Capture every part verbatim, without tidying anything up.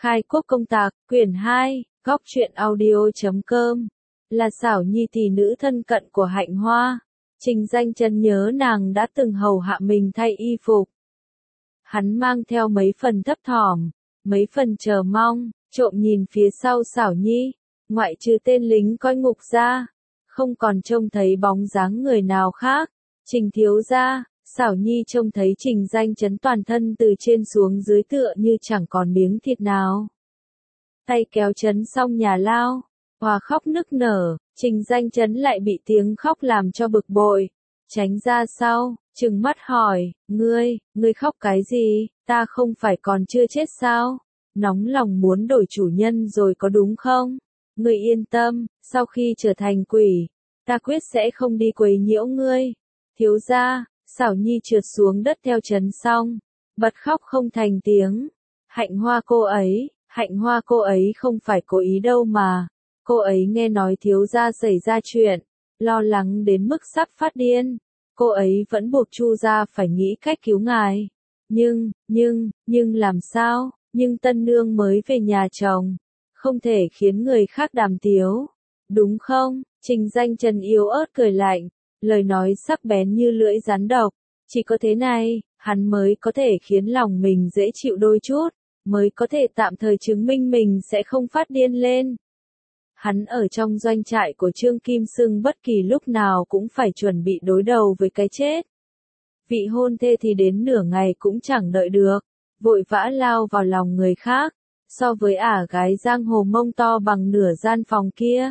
Khai quốc công tạc, quyển hai, góc truyện audio chấm com. Là xảo nhi tỷ nữ thân cận của Hạnh Hoa. Trình Danh Chấn nhớ nàng đã từng hầu hạ mình thay y phục. Hắn mang theo mấy phần thấp thỏm, mấy phần chờ mong, trộm nhìn phía sau xảo nhi, ngoại trừ tên lính coi ngục ra, không còn trông thấy bóng dáng người nào khác. Trình thiếu gia, xảo nhi trông thấy Trình Danh Chấn toàn thân từ trên xuống dưới tựa như chẳng còn miếng thịt nào. Tay kéo Chấn xong nhà lao, hòa khóc nức nở, Trình Danh Chấn lại bị tiếng khóc làm cho bực bội, tránh ra sau, trừng mắt hỏi, ngươi, ngươi khóc cái gì, ta không phải còn chưa chết sao, nóng lòng muốn đổi chủ nhân rồi có đúng không? Ngươi yên tâm, sau khi trở thành quỷ, ta quyết sẽ không đi quấy nhiễu ngươi. Thiếu gia, xảo nhi trượt xuống đất theo Chấn xong, bật khóc không thành tiếng. Hạnh Hoa cô ấy, Hạnh Hoa cô ấy không phải cố ý đâu mà. Cô ấy nghe nói thiếu gia xảy ra chuyện, lo lắng đến mức sắp phát điên. Cô ấy vẫn buộc Chu gia phải nghĩ cách cứu ngài. Nhưng, nhưng, nhưng làm sao, nhưng tân nương mới về nhà chồng, không thể khiến người khác đàm tiếu. Đúng không? Trình Danh Chấn yếu ớt cười lạnh, lời nói sắc bén như lưỡi rắn độc. Chỉ có thế này, hắn mới có thể khiến lòng mình dễ chịu đôi chút, mới có thể tạm thời chứng minh mình sẽ không phát điên lên. Hắn ở trong doanh trại của Trương Kim Sưng bất kỳ lúc nào cũng phải chuẩn bị đối đầu với cái chết. Vị hôn thê thì đến nửa ngày cũng chẳng đợi được, vội vã lao vào lòng người khác, so với ả gái giang hồ mông to bằng nửa gian phòng kia.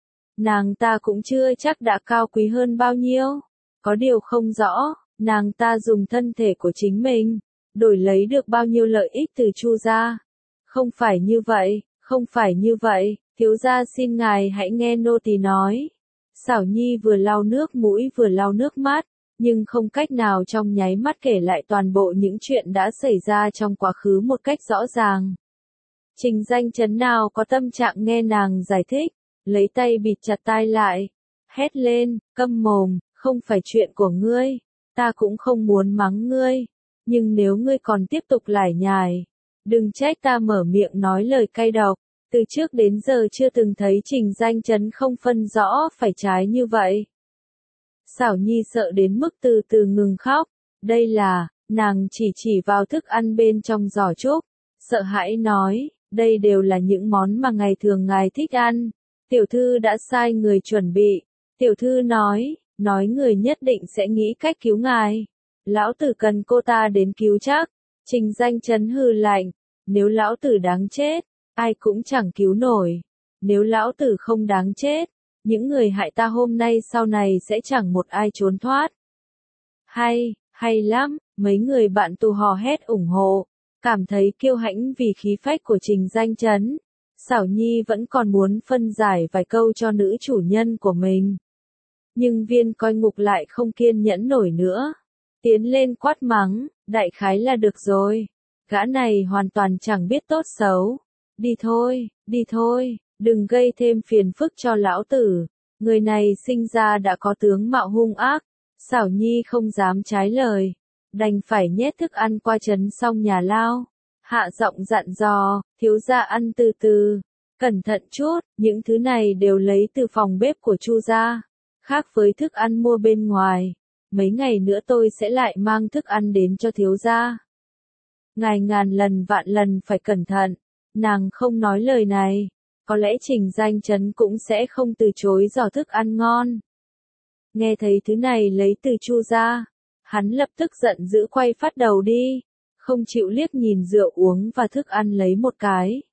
Nàng ta cũng chưa chắc đã cao quý hơn bao nhiêu, có điều không rõ, nàng ta dùng thân thể của chính mình, đổi lấy được bao nhiêu lợi ích từ Chu gia. Không phải như vậy, không phải như vậy. Thiếu gia xin ngài hãy nghe nô tỳ nói. Xảo nhi vừa lau nước mũi vừa lau nước mắt, nhưng không cách nào trong nháy mắt kể lại toàn bộ những chuyện đã xảy ra trong quá khứ một cách rõ ràng. Trình Danh Chấn nào có tâm trạng nghe nàng giải thích, lấy tay bịt chặt tai lại, hét lên, câm mồm, không phải chuyện của ngươi, ta cũng không muốn mắng ngươi, nhưng nếu ngươi còn tiếp tục lải nhải, đừng trách ta mở miệng nói lời cay độc. Từ trước đến giờ chưa từng thấy Trình Danh Chấn không phân rõ phải trái như vậy. Xảo nhi sợ đến mức từ từ ngừng khóc, đây là, nàng chỉ chỉ vào thức ăn bên trong giỏ trúc, sợ hãi nói, đây đều là những món mà ngày thường ngài thích ăn, tiểu thư đã sai người chuẩn bị, tiểu thư nói, nói người nhất định sẽ nghĩ cách cứu ngài, lão tử cần cô ta đến cứu chắc. Trình Danh Chấn hừ lạnh, nếu lão tử đáng chết, ai cũng chẳng cứu nổi. Nếu lão tử không đáng chết, những người hại ta hôm nay sau này sẽ chẳng một ai trốn thoát. Hay, hay lắm, mấy người bạn tù hò hét ủng hộ, cảm thấy kiêu hãnh vì khí phách của Trình Danh Chấn. Xảo nhi vẫn còn muốn phân giải vài câu cho nữ chủ nhân của mình. Nhưng viên coi ngục lại không kiên nhẫn nổi nữa. Tiến lên quát mắng, đại khái là được rồi. Gã này hoàn toàn chẳng biết tốt xấu. Đi thôi, đi thôi, đừng gây thêm phiền phức cho lão tử. Người này sinh ra đã có tướng mạo hung ác. Xảo nhi không dám trái lời, đành phải nhét thức ăn qua Chấn xong nhà lao. Hạ giọng dặn dò, thiếu gia ăn từ từ, cẩn thận chút, những thứ này đều lấy từ phòng bếp của Chu gia. Khác với thức ăn mua bên ngoài, mấy ngày nữa tôi sẽ lại mang thức ăn đến cho thiếu gia. Ngài ngàn lần vạn lần phải cẩn thận. Nàng không nói lời này, có lẽ Trình Danh Chấn cũng sẽ không từ chối giỏ thức ăn ngon. Nghe thấy thứ này lấy từ Chu gia, hắn lập tức giận dữ quay phát đầu đi, không chịu liếc nhìn rượu uống và thức ăn lấy một cái.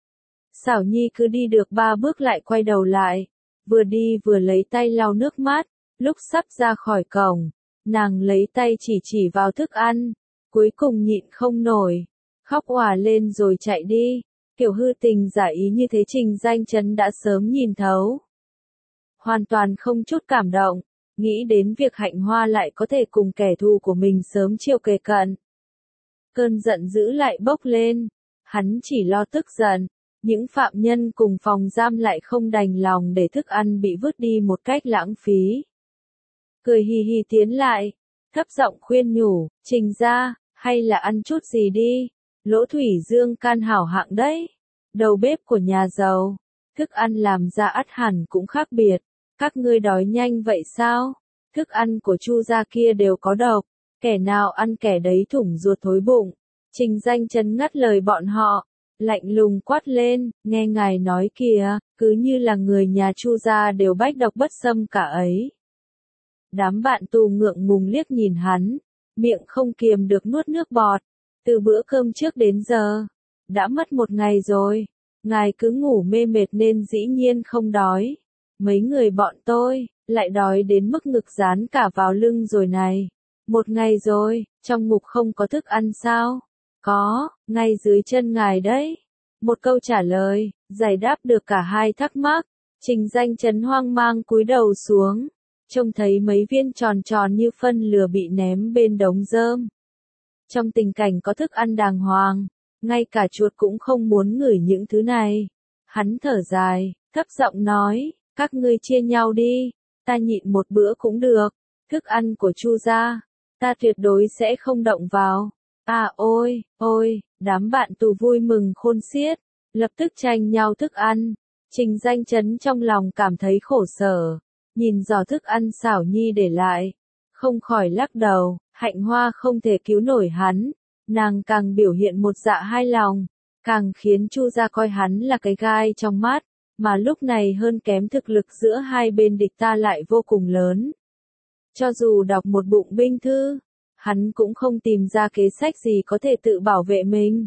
Xảo nhi cứ đi được ba bước lại quay đầu lại, vừa đi vừa lấy tay lau nước mắt, lúc sắp ra khỏi cổng, nàng lấy tay chỉ chỉ vào thức ăn, cuối cùng nhịn không nổi, khóc òa lên rồi chạy đi. Kiểu hư tình giả ý như thế Trình Danh Chấn đã sớm nhìn thấu. Hoàn toàn không chút cảm động, nghĩ đến việc Hạnh Hoa lại có thể cùng kẻ thù của mình sớm chiều kề cận. Cơn giận dữ lại bốc lên, hắn chỉ lo tức giận, những phạm nhân cùng phòng giam lại không đành lòng để thức ăn bị vứt đi một cách lãng phí. Cười hì hì tiến lại, thấp giọng khuyên nhủ, Trình gia, hay là ăn chút gì đi. Lỗ Thủy Dương can hảo hạng đấy. Đầu bếp của nhà giàu, thức ăn làm ra ắt hẳn cũng khác biệt. Các ngươi đói nhanh vậy sao? Thức ăn của Chu gia kia đều có độc, kẻ nào ăn kẻ đấy thủng ruột thối bụng. Trình Danh Chấn ngắt lời bọn họ, lạnh lùng quát lên, nghe ngài nói kìa, cứ như là người nhà Chu gia đều bách độc bất xâm cả ấy. Đám bạn tù ngượng ngùng liếc nhìn hắn, miệng không kiềm được nuốt nước bọt. Từ bữa cơm trước đến giờ, đã mất một ngày rồi, ngài cứ ngủ mê mệt nên dĩ nhiên không đói. Mấy người bọn tôi, lại đói đến mức ngực dán cả vào lưng rồi này. Một ngày rồi, trong ngục không có thức ăn sao? Có, ngay dưới chân ngài đấy. Một câu trả lời, giải đáp được cả hai thắc mắc. Trình Danh Chấn hoang mang cúi đầu xuống, trông thấy mấy viên tròn tròn như phân lửa bị ném bên đống rơm. Trong tình cảnh có thức ăn đàng hoàng, ngay cả chuột cũng không muốn ngửi những thứ này. Hắn thở dài, thấp giọng nói, các ngươi chia nhau đi, ta nhịn một bữa cũng được. Thức ăn của Chu gia, ta tuyệt đối sẽ không động vào. À ôi, ôi, đám bạn tù vui mừng khôn xiết, lập tức tranh nhau thức ăn. Trình Danh Chấn trong lòng cảm thấy khổ sở, nhìn giỏ thức ăn xảo nhi để lại, không khỏi lắc đầu. Hạnh Hoa không thể cứu nổi hắn, nàng càng biểu hiện một dạ hai lòng, càng khiến Chu gia coi hắn là cái gai trong mắt, mà lúc này hơn kém thực lực giữa hai bên địch ta lại vô cùng lớn. Cho dù đọc một bụng binh thư, hắn cũng không tìm ra kế sách gì có thể tự bảo vệ mình.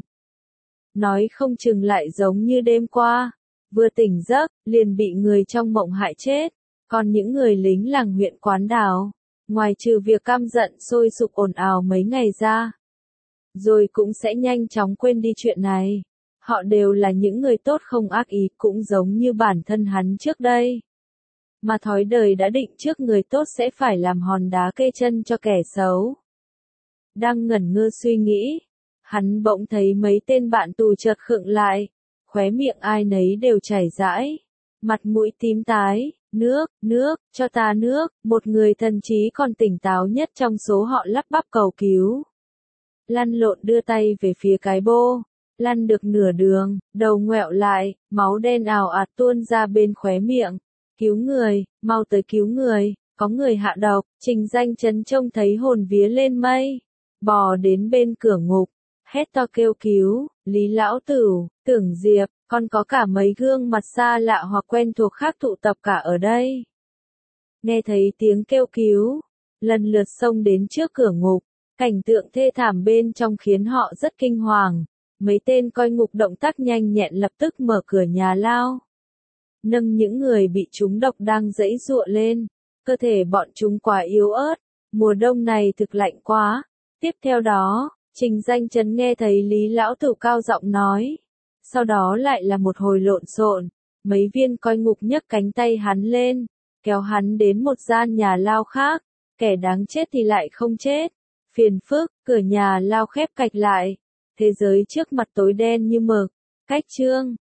Nói không chừng lại giống như đêm qua, vừa tỉnh giấc, liền bị người trong mộng hại chết, còn những người lính làng huyện Quán Đào, ngoài trừ việc căm giận sôi sục ồn ào mấy ngày ra, rồi cũng sẽ nhanh chóng quên đi chuyện này. Họ đều là những người tốt không ác ý, cũng giống như bản thân hắn trước đây. Mà thói đời đã định trước người tốt sẽ phải làm hòn đá kê chân cho kẻ xấu. Đang ngẩn ngơ suy nghĩ, hắn bỗng thấy mấy tên bạn tù chợt khựng lại, khóe miệng ai nấy đều chảy rãi, mặt mũi tím tái. Nước, nước, cho ta nước, một người thần trí còn tỉnh táo nhất trong số họ lắp bắp cầu cứu. Lăn lộn đưa tay về phía cái bô, lăn được nửa đường, đầu ngoẹo lại, máu đen ào ạt tuôn ra bên khóe miệng. Cứu người, mau tới cứu người, có người hạ độc. Trình Danh Chấn trông thấy hồn vía lên mây, bò đến bên cửa ngục, hét to kêu cứu. Lý Lão Tửu, Tưởng Diệp, còn có cả mấy gương mặt xa lạ hoặc quen thuộc khác tụ tập cả ở đây. Nghe thấy tiếng kêu cứu, lần lượt xông đến trước cửa ngục, cảnh tượng thê thảm bên trong khiến họ rất kinh hoàng. Mấy tên coi ngục động tác nhanh nhẹn lập tức mở cửa nhà lao, nâng những người bị trúng độc đang giãy giụa lên. Cơ thể bọn chúng quá yếu ớt, mùa đông này thực lạnh quá. Tiếp theo đó, Trình Danh Chấn nghe thấy Lý Lão Tửu cao giọng nói. Sau đó lại là một hồi lộn xộn, mấy viên coi ngục nhấc cánh tay hắn lên, kéo hắn đến một gian nhà lao khác, kẻ đáng chết thì lại không chết. Phiền phức, cửa nhà lao khép cạch lại, thế giới trước mặt tối đen như mực. Cách chương